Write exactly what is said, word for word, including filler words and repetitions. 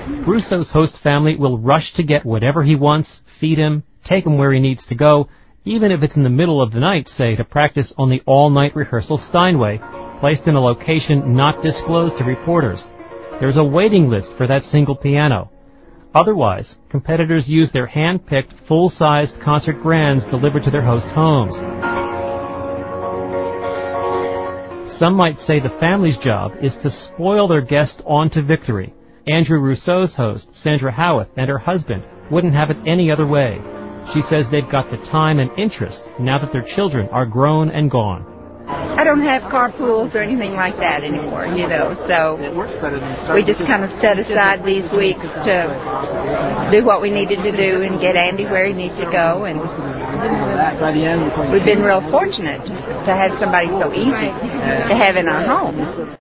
Russo's host family will rush to get whatever he wants, feed him, take him where he needs to go, even if it's in the middle of the night, say, to practice on the all-night rehearsal Steinway, placed in a location not disclosed to reporters. There's a waiting list for that single piano. Otherwise, competitors use their hand-picked, full-sized concert grands delivered to their host homes. Some might say the family's job is to spoil their guest on to victory. Andrew Rousseau's host, Sandra Howitt, and her husband wouldn't have it any other way. She says they've got the time and interest now that their children are grown and gone. I don't have carpools or anything like that anymore, you know, so we just kind of set aside these weeks to do what we needed to do and get Andy where he needs to go, and we've been real fortunate to have somebody so easy to have in our home.